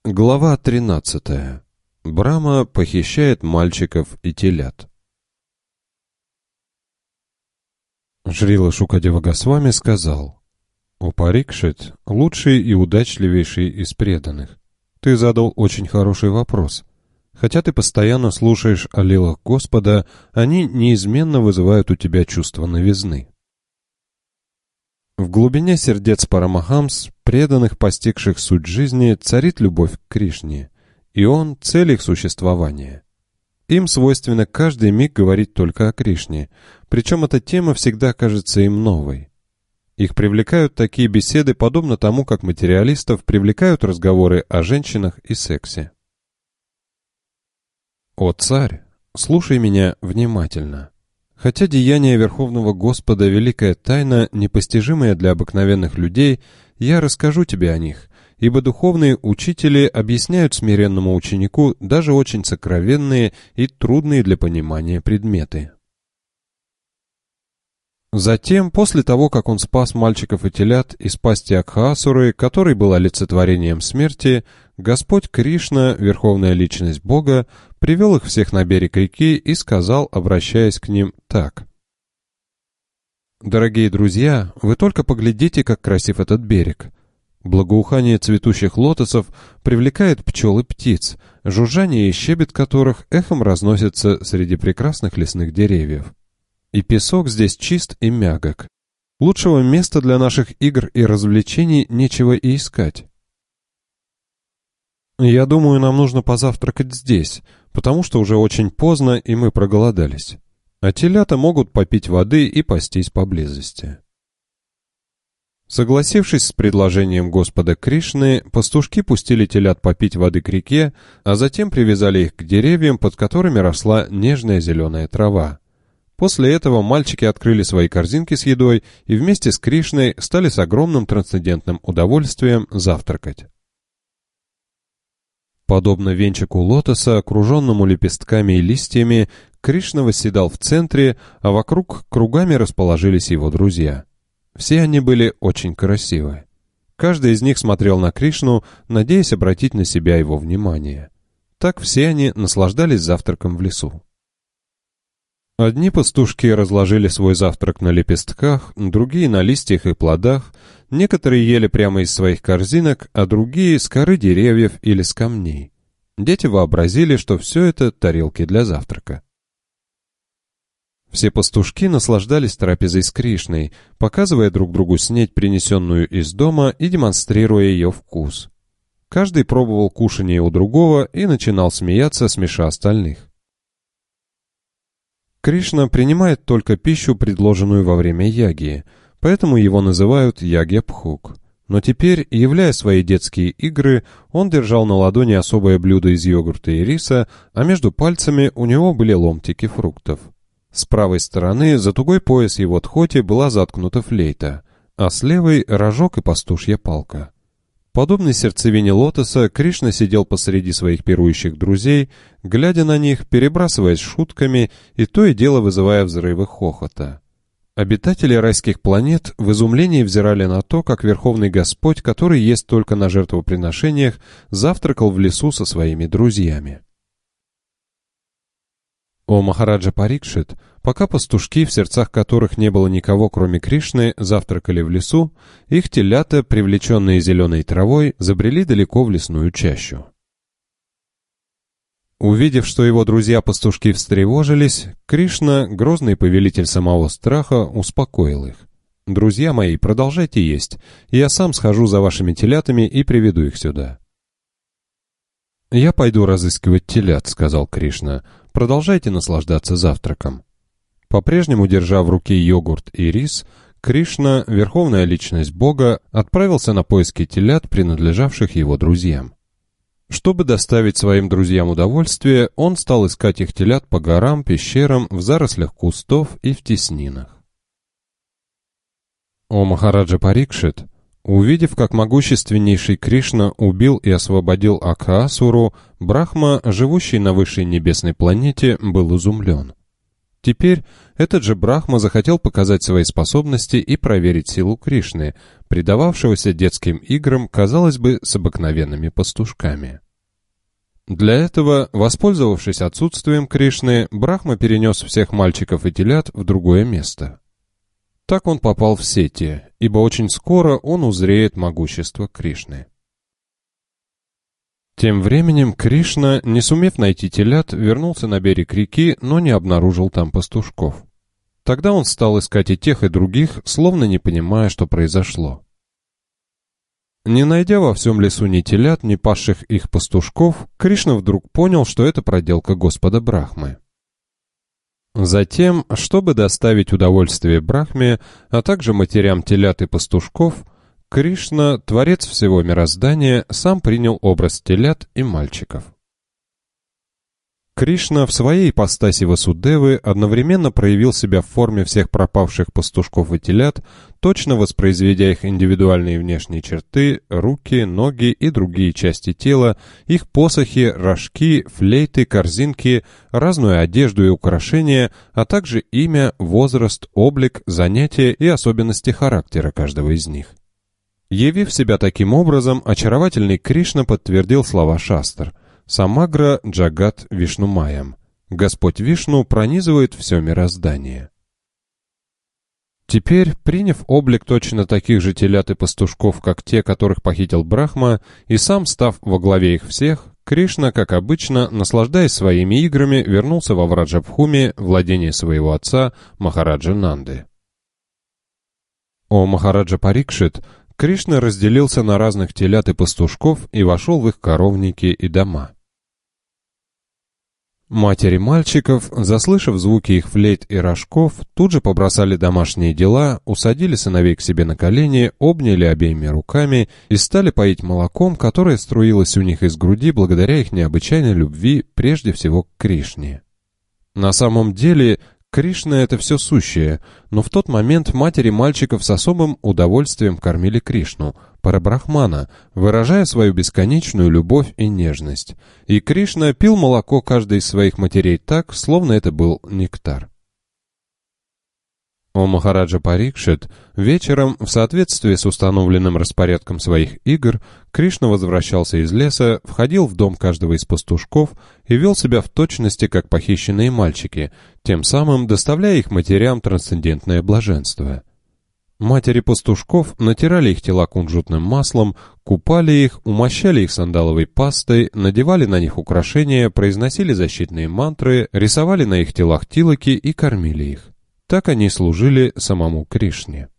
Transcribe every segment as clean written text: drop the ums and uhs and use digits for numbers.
Глава 13. Брахма похищает мальчиков и телят. Шрила Шукадева Госвами сказал: «О Парикшит, лучший и удачливейший из преданных, ты задал очень хороший вопрос. Хотя ты постоянно слушаешь о лилах Господа, они неизменно вызывают у тебя чувство новизны». В глубине сердец Парамахамс, преданных, постигших суть жизни, царит любовь к Кришне, и он — цель их существования. Им свойственно каждый миг говорить только о Кришне, причем эта тема всегда кажется им новой. Их привлекают такие беседы, подобно тому, как материалистов привлекают разговоры о женщинах и сексе. «О царь, слушай меня внимательно. Хотя деяния Верховного Господа — великая тайна, непостижимая для обыкновенных людей, я расскажу тебе о них, ибо духовные учители объясняют смиренному ученику даже очень сокровенные и трудные для понимания предметы». Затем, после того, как он спас мальчиков и телят из пасти Акхаасуры, который был олицетворением смерти, Господь Кришна, Верховная Личность Бога, привел их всех на берег реки и сказал, обращаясь к ним, так: «Дорогие друзья, вы только поглядите, как красив этот берег. Благоухание цветущих лотосов привлекает пчел и птиц, жужжание и щебет которых эхом разносятся среди прекрасных лесных деревьев. И песок здесь чист и мягок. Лучшего места для наших игр и развлечений нечего и искать. Я думаю, нам нужно позавтракать здесь, потому что уже очень поздно, и мы проголодались. А телята могут попить воды и пастись поблизости». Согласившись с предложением Господа Кришны, пастушки пустили телят попить воды к реке, а затем привязали их к деревьям, под которыми росла нежная зеленая трава. После этого мальчики открыли свои корзинки с едой и вместе с Кришной стали с огромным трансцендентным удовольствием завтракать. Подобно венчику лотоса, окруженному лепестками и листьями, Кришна восседал в центре, а вокруг кругами расположились его друзья. Все они были очень красивы. Каждый из них смотрел на Кришну, надеясь обратить на себя его внимание. Так все они наслаждались завтраком в лесу. Одни пастушки разложили свой завтрак на лепестках, другие — на листьях и плодах, некоторые ели прямо из своих корзинок, а другие — с коры деревьев или с камней. Дети вообразили, что все это тарелки для завтрака. Все пастушки наслаждались трапезой с Кришной, показывая друг другу снеть, принесенную из дома, и демонстрируя ее вкус. Каждый пробовал кушанье у другого и начинал смеяться, смеша остальных. Кришна принимает только пищу, предложенную во время яги, поэтому его называют Ягья-Бхук. Но теперь, являя свои детские игры, он держал на ладони особое блюдо из йогурта и риса, а между пальцами у него были ломтики фруктов. С правой стороны за тугой пояс его тхоти была заткнута флейта, а с левой — рожок и пастушья палка. Подобно сердцевине лотоса, Кришна сидел посреди своих пирующих друзей, глядя на них, перебрасываясь шутками и то и дело вызывая взрывы хохота. Обитатели райских планет в изумлении взирали на то, как Верховный Господь, который ест только на жертвоприношениях, завтракал в лесу со своими друзьями. О Махараджа Парикшит, пока пастушки, в сердцах которых не было никого, кроме Кришны, завтракали в лесу, их телята, привлеченные зеленой травой, забрели далеко в лесную чащу. Увидев, что его друзья-пастушки встревожились, Кришна, грозный повелитель самого страха, успокоил их. «Друзья мои, продолжайте есть, я сам схожу за вашими телятами и приведу их сюда». «Я пойду разыскивать телят», — сказал Кришна. «Продолжайте наслаждаться завтраком». По-прежнему, держа в руке йогурт и рис, Кришна, Верховная Личность Бога, отправился на поиски телят, принадлежавших его друзьям. Чтобы доставить своим друзьям удовольствие, он стал искать их телят по горам, пещерам, в зарослях кустов и в теснинах. О Махараджа Парикшит, увидев, как могущественнейший Кришна убил и освободил Акхаасуру, Брахма, живущий на высшей небесной планете, был изумлен. Теперь, Этот же Брахма захотел показать свои способности и проверить силу Кришны, предававшегося детским играм, казалось бы, с обыкновенными пастушками. Для этого, воспользовавшись отсутствием Кришны, Брахма перенес всех мальчиков и телят в другое место. Так он попал в сети, ибо очень скоро он узреет могущество Кришны. Тем временем Кришна, не сумев найти телят, вернулся на берег реки, но не обнаружил там пастушков. Тогда он стал искать и тех, и других, словно не понимая, что произошло. Не найдя во всем лесу ни телят, ни пасших их пастушков, Кришна вдруг понял, что это проделка Господа Брахмы. Затем, чтобы доставить удовольствие Брахме, а также матерям телят и пастушков, Кришна, Творец всего мироздания, сам принял образ телят и мальчиков. Кришна в своей ипостаси Васудевы одновременно проявил себя в форме всех пропавших пастушков и телят, точно воспроизведя их индивидуальные внешние черты, руки, ноги и другие части тела, их посохи, рожки, флейты, корзинки, разную одежду и украшения, а также имя, возраст, облик, занятия и особенности характера каждого из них. Явив себя таким образом, очаровательный Кришна подтвердил слова Шастр «Самагра Джагат Вишнумаям» «Господь Вишну пронизывает все мироздание». Теперь, приняв облик точно таких же телят и пастушков, как те, которых похитил Брахма, и сам став во главе их всех, Кришна, как обычно, наслаждаясь своими играми, вернулся во Враджабхуми, владение своего отца Махараджа Нанды. О Махараджа Парикшит, Кришна разделился на разных телят и пастушков и вошел в их коровники и дома. Матери мальчиков, заслышав звуки их флейт и рожков, тут же побросали домашние дела, усадили сыновей к себе на колени, обняли обеими руками и стали поить молоком, которое струилось у них из груди благодаря их необычайной любви прежде всего к Кришне. На самом деле, Кришна — это все сущее, но в тот момент матери мальчиков с особым удовольствием кормили Кришну, Парабрахмана, выражая свою бесконечную любовь и нежность. И Кришна пил молоко каждой из своих матерей так, словно это был нектар. О Махараджа Парикшит, вечером, в соответствии с установленным распорядком своих игр, Кришна возвращался из леса, входил в дом каждого из пастушков и вел себя в точности, как похищенные мальчики, тем самым доставляя их матерям трансцендентное блаженство. Матери пастушков натирали их тела кунжутным маслом, купали их, умощали их сандаловой пастой, надевали на них украшения, произносили защитные мантры, рисовали на их телах тилоки и кормили их. Так они служили самому Кришне.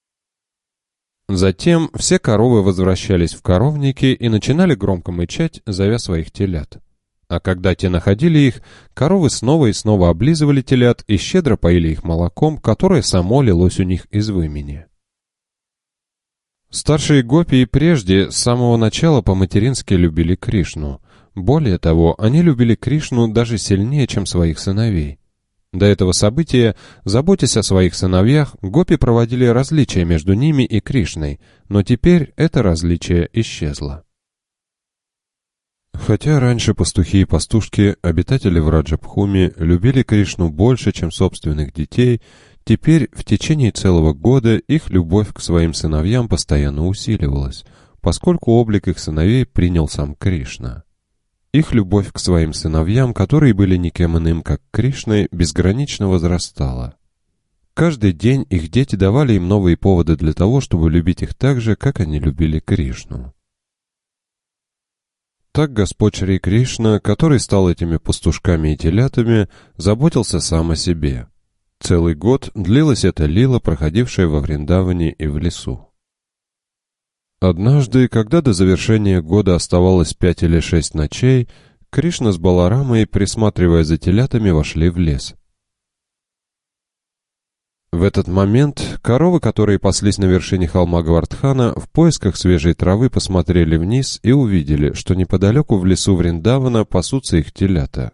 Затем все коровы возвращались в коровники и начинали громко мычать, зовя своих телят. А когда те находили их, коровы снова и снова облизывали телят и щедро поили их молоком, которое само лилось у них из вымени. Старшие гопи и прежде, с самого начала по-матерински любили Кришну. Более того, они любили Кришну даже сильнее, чем своих сыновей. До этого события, заботясь о своих сыновьях, гопи проводили различия между ними и Кришной, но теперь это различие исчезло. Хотя раньше пастухи и пастушки, обитатели Враджабхуми, любили Кришну больше, чем собственных детей, теперь в течение целого года их любовь к своим сыновьям постоянно усиливалась, поскольку облик их сыновей принял сам Кришна. Их любовь к своим сыновьям, которые были никем иным, как Кришной, безгранично возрастала. Каждый день их дети давали им новые поводы для того, чтобы любить их так же, как они любили Кришну. Так Господь Шри Кришна, который стал этими пастушками и телятами, заботился сам о себе. Целый год длилась эта лила, проходившая во Вриндаване и в лесу. Однажды, когда до завершения года оставалось 5 или 6 ночей, Кришна с Баларамой, присматривая за телятами, вошли в лес. В этот момент коровы, которые паслись на вершине холма Гавардхана, в поисках свежей травы посмотрели вниз и увидели, что неподалеку в лесу Вриндавана пасутся их телята.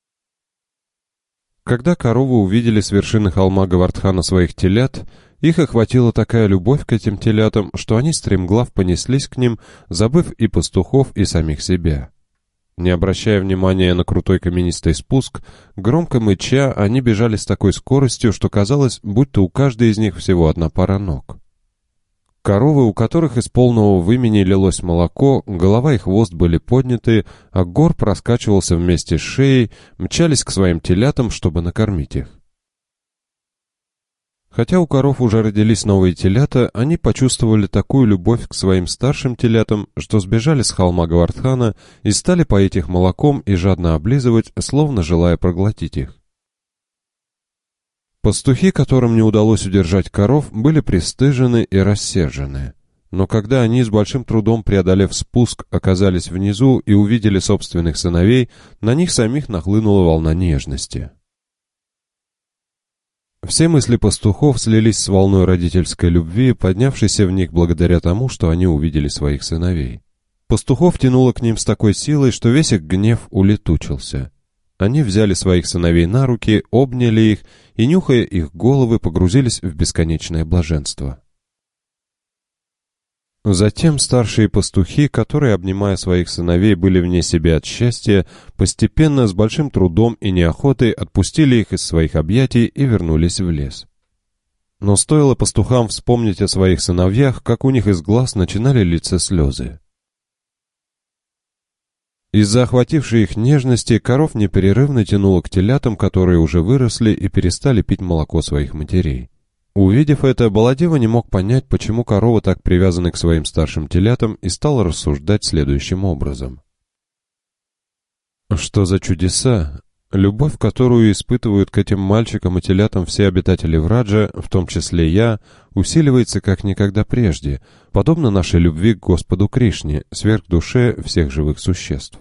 Когда коровы увидели с вершины холма Гавардхана своих телят, их охватила такая любовь к этим телятам, что они стремглав понеслись к ним, забыв и пастухов, и самих себя. Не обращая внимания на крутой каменистый спуск, громко мыча, они бежали с такой скоростью, что казалось, будто у каждой из них всего одна пара ног. Коровы, у которых из полного вымени лилось молоко, голова и хвост были подняты, а гор проскачивался вместе с шеей, мчались к своим телятам, чтобы накормить их. Хотя у коров уже родились новые телята, они почувствовали такую любовь к своим старшим телятам, что сбежали с холма Гавардхана и стали поить их молоком и жадно облизывать, словно желая проглотить их. Пастухи, которым не удалось удержать коров, были пристыжены и рассержены. Но когда они, с большим трудом преодолев спуск, оказались внизу и увидели собственных сыновей, на них самих нахлынула волна нежности. Все мысли пастухов слились с волной родительской любви, поднявшейся в них благодаря тому, что они увидели своих сыновей. Пастухов тянуло к ним с такой силой, что весь их гнев улетучился. Они взяли своих сыновей на руки, обняли их и, нюхая их головы, погрузились в бесконечное блаженство. Затем старшие пастухи, которые, обнимая своих сыновей, были вне себя от счастья, постепенно, с большим трудом и неохотой отпустили их из своих объятий и вернулись в лес. Но стоило пастухам вспомнить о своих сыновьях, как у них из глаз начинали литься слезы. Из-за охватившей их нежности коров непрерывно тянуло к телятам, которые уже выросли и перестали пить молоко своих матерей. Увидев это, Баладева не мог понять, почему коровы так привязаны к своим старшим телятам, и стал рассуждать следующим образом. Что за чудеса? Любовь, которую испытывают к этим мальчикам и телятам все обитатели Враджа, в том числе я, усиливается как никогда прежде, подобно нашей любви к Господу Кришне, сверхдуше всех живых существ.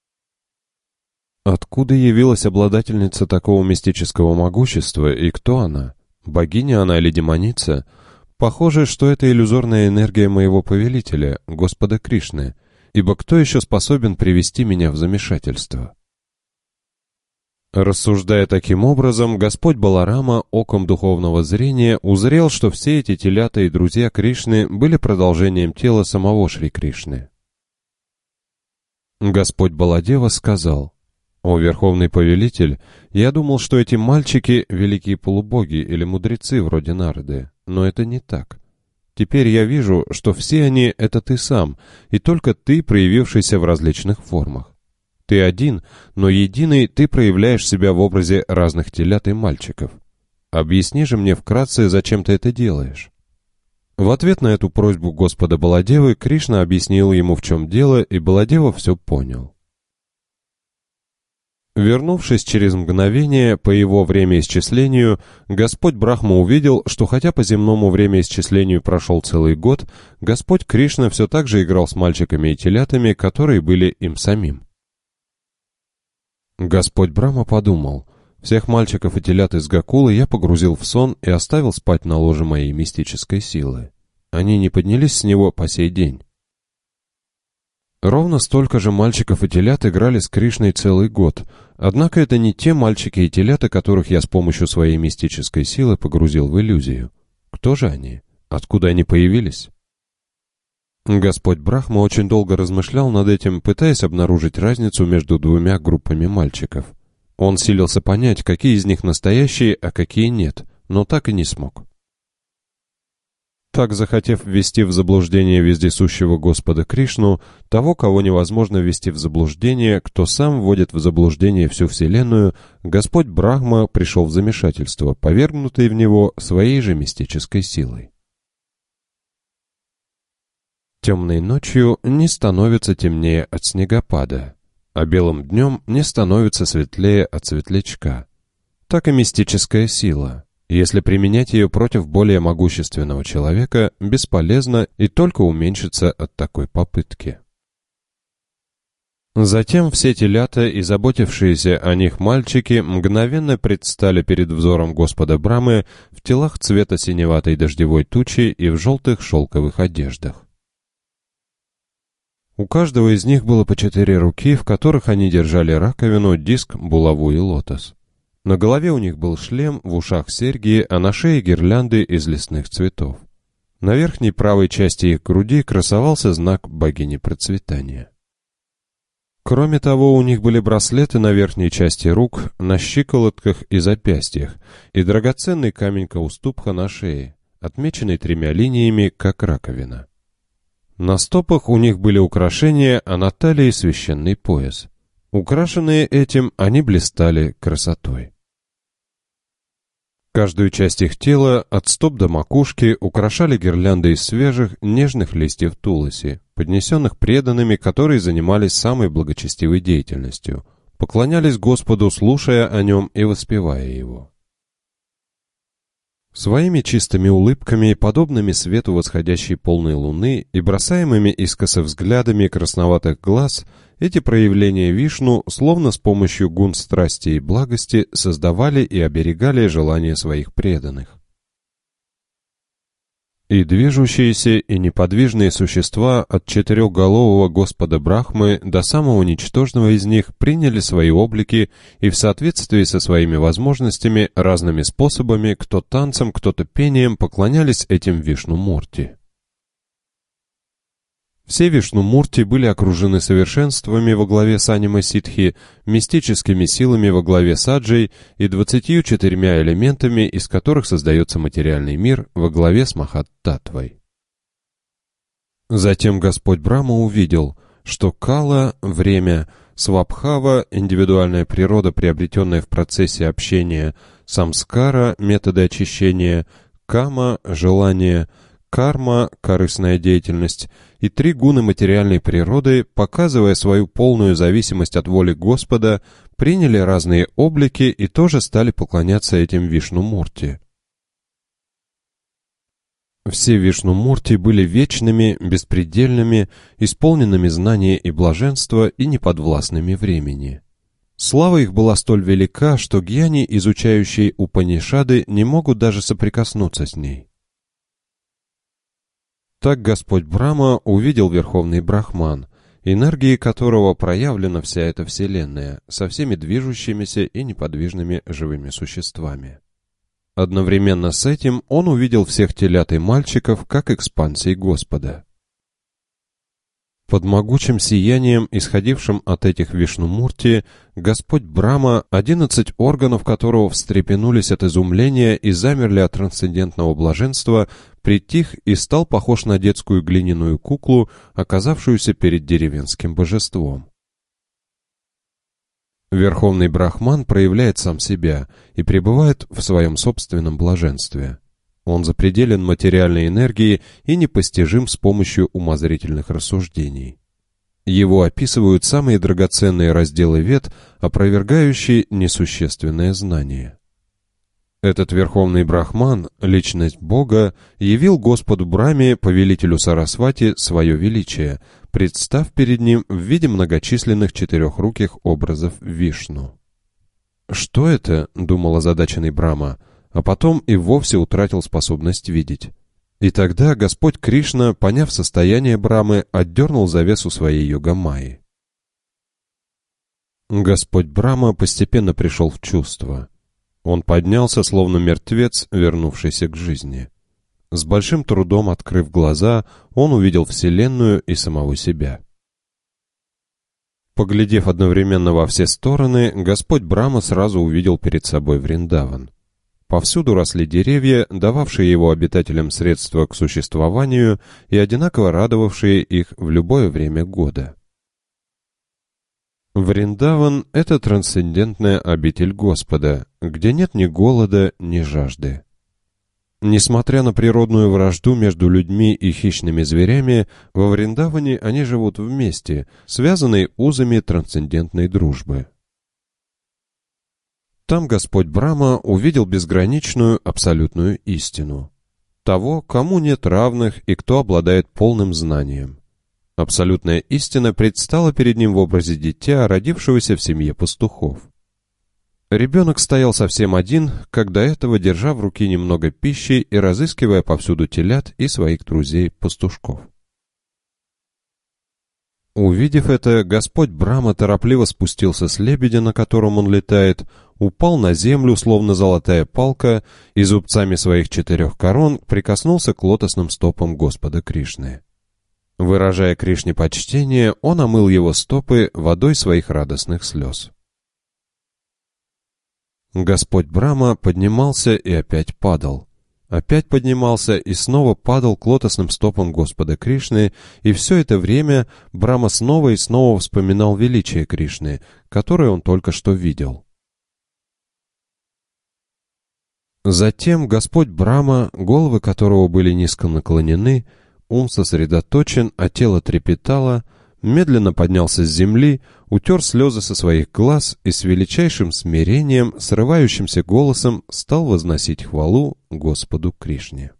Откуда явилась обладательница такого мистического могущества, и кто она? Богиня она или демоница? Похоже, что это иллюзорная энергия моего повелителя, Господа Кришны, ибо кто еще способен привести меня в замешательство? Рассуждая таким образом, Господь Баларама оком духовного зрения узрел, что все эти телята и друзья Кришны были продолжением тела самого Шри Кришны. Господь Баладева сказал: «О, Верховный Повелитель, я думал, что эти мальчики — великие полубоги или мудрецы вроде Нарды, но это не так. Теперь я вижу, что все они — это ты сам, и только ты, проявившийся в различных формах. Ты один, но единый ты проявляешь себя в образе разных телят и мальчиков. Объясни же мне вкратце, зачем ты это делаешь». В ответ на эту просьбу Господа Баладевы Кришна объяснил ему, в чем дело, и Баладева все понял. Вернувшись через мгновение по его времяисчислению, Господь Брахма увидел, что хотя по земному времяисчислению прошел целый год, Господь Кришна все так же играл с мальчиками и телятами, которые были им самим. Господь Брахма подумал: всех мальчиков и телят из Гокулы я погрузил в сон и оставил спать на ложе моей мистической силы. Они не поднялись с него по сей день. Ровно столько же мальчиков и телят играли с Кришной целый год, однако это не те мальчики и телята, которых я с помощью своей мистической силы погрузил в иллюзию. Кто же они? Откуда они появились? Господь Брахма очень долго размышлял над этим, пытаясь обнаружить разницу между двумя группами мальчиков. Он силился понять, какие из них настоящие, а какие нет, но так и не смог. Так, захотев ввести в заблуждение вездесущего Господа Кришну, того, кого невозможно ввести в заблуждение, кто сам вводит в заблуждение всю Вселенную, Господь Брахма пришел в замешательство, повергнутый в него своей же мистической силой. Темной ночью не становится темнее от снегопада, а белым днем не становится светлее от светлячка. Так и мистическая сила, если применять ее против более могущественного человека, бесполезно и только уменьшится от такой попытки. Затем все телята и заботившиеся о них мальчики мгновенно предстали перед взором Господа Брамы в телах цвета синеватой дождевой тучи и в желтых шелковых одеждах. У каждого из них было по 4 руки, в которых они держали раковину, диск, булаву и лотос. На голове у них был шлем, в ушах серьги, а на шее гирлянды из лесных цветов. На верхней правой части их груди красовался знак богини процветания. Кроме того, у них были браслеты на верхней части рук, на щиколотках и запястьях, и драгоценный камень Каустубха на шее, отмеченный 3 линиями, как раковина. На стопах у них были украшения, а на талии священный пояс. Украшенные этим, они блистали красотой. Каждую часть их тела, от стоп до макушки, украшали гирлянды из свежих, нежных листьев тулоси, поднесенных преданными, которые занимались самой благочестивой деятельностью, поклонялись Господу, слушая о нем и воспевая его. Своими чистыми улыбками, подобными свету восходящей полной луны и бросаемыми искоса взглядами красноватых глаз, эти проявления Вишну, словно с помощью гун страсти и благости, создавали и оберегали желания своих преданных. И движущиеся и неподвижные существа от четырехголового Господа Брахмы до самого ничтожного из них приняли свои облики и в соответствии со своими возможностями разными способами, кто танцем, кто-то пением, поклонялись этим Вишну-мурти. Все Вишну-мурти были окружены совершенствами во главе с Анима-ситхи, мистическими силами во главе с Аджей и 24 элементами, из которых создается материальный мир, во главе с Махат-татвой. Затем Господь Брахма увидел, что Кала — время, Свабхава — индивидуальная природа, приобретенная в процессе общения, Самскара — методы очищения, Кама — желание, Карма — корыстная деятельность, и 3 гуны материальной природы, показывая свою полную зависимость от воли Господа, приняли разные облики и тоже стали поклоняться этим Вишну-мурти. Все Вишну-мурти были вечными, беспредельными, исполненными знания и блаженства и неподвластными времени. Слава их была столь велика, что гьяни, изучающие Упанишады, не могут даже соприкоснуться с ней. Так Господь Брахма увидел Верховный Брахман, энергией которого проявлена вся эта Вселенная, со всеми движущимися и неподвижными живыми существами. Одновременно с этим он увидел всех телят и мальчиков как экспансии Господа. Под могучим сиянием, исходившим от этих Вишну-мурти, Господь Брахма, 11 органов которого встрепенулись от изумления и замерли от трансцендентного блаженства, притих и стал похож на детскую глиняную куклу, оказавшуюся перед деревенским божеством. Верховный Брахман проявляет сам себя и пребывает в своем собственном блаженстве. Он запределен материальной энергией и непостижим с помощью умозрительных рассуждений. Его описывают самые драгоценные разделы Вед, опровергающие несущественное знание. Этот Верховный Брахман, личность Бога, явил Господу Брахме, повелителю Сарасвати, свое величие, представ перед ним в виде многочисленных четырехруких образов Вишну. «Что это?» — думал озадаченный Брахма, а потом и вовсе утратил способность видеть. И тогда Господь Кришна, поняв состояние Брахмы, отдернул завесу своей йога-майи. Господь Брахма постепенно пришел в чувство. Он поднялся, словно мертвец, вернувшийся к жизни. С большим трудом открыв глаза, он увидел Вселенную и самого себя. Поглядев одновременно во все стороны, Господь Брахма сразу увидел перед собой Вриндаван. Повсюду росли деревья, дававшие его обитателям средства к существованию и одинаково радовавшие их в любое время года. Вриндаван — это трансцендентная обитель Господа, где нет ни голода, ни жажды. Несмотря на природную вражду между людьми и хищными зверями, во Вриндаване они живут вместе, связанные узами трансцендентной дружбы. Там Господь Брахма увидел безграничную абсолютную истину. Того, кому нет равных и кто обладает полным знанием. Абсолютная истина предстала перед ним в образе дитя, родившегося в семье пастухов. Ребенок стоял совсем один, как до этого, держа в руке немного пищи и разыскивая повсюду телят и своих друзей-пастушков. Увидев это, Господь Брахма торопливо спустился с лебедя, на котором он летает, упал на землю, словно золотая палка, и зубцами своих 4 корон прикоснулся к лотосным стопам Господа Кришны. Выражая Кришне почтение, он омыл его стопы водой своих радостных слез. Господь Брахма поднимался и опять падал. Опять поднимался и снова падал к лотосным стопам Господа Кришны, и все это время Брахма снова и снова вспоминал величие Кришны, которое он только что видел. Затем Господь Брахма, головы которого были низко наклонены, ум сосредоточен, а тело трепетало, медленно поднялся с земли, утер слезы со своих глаз и с величайшим смирением, срывающимся голосом стал возносить хвалу Господу Кришне.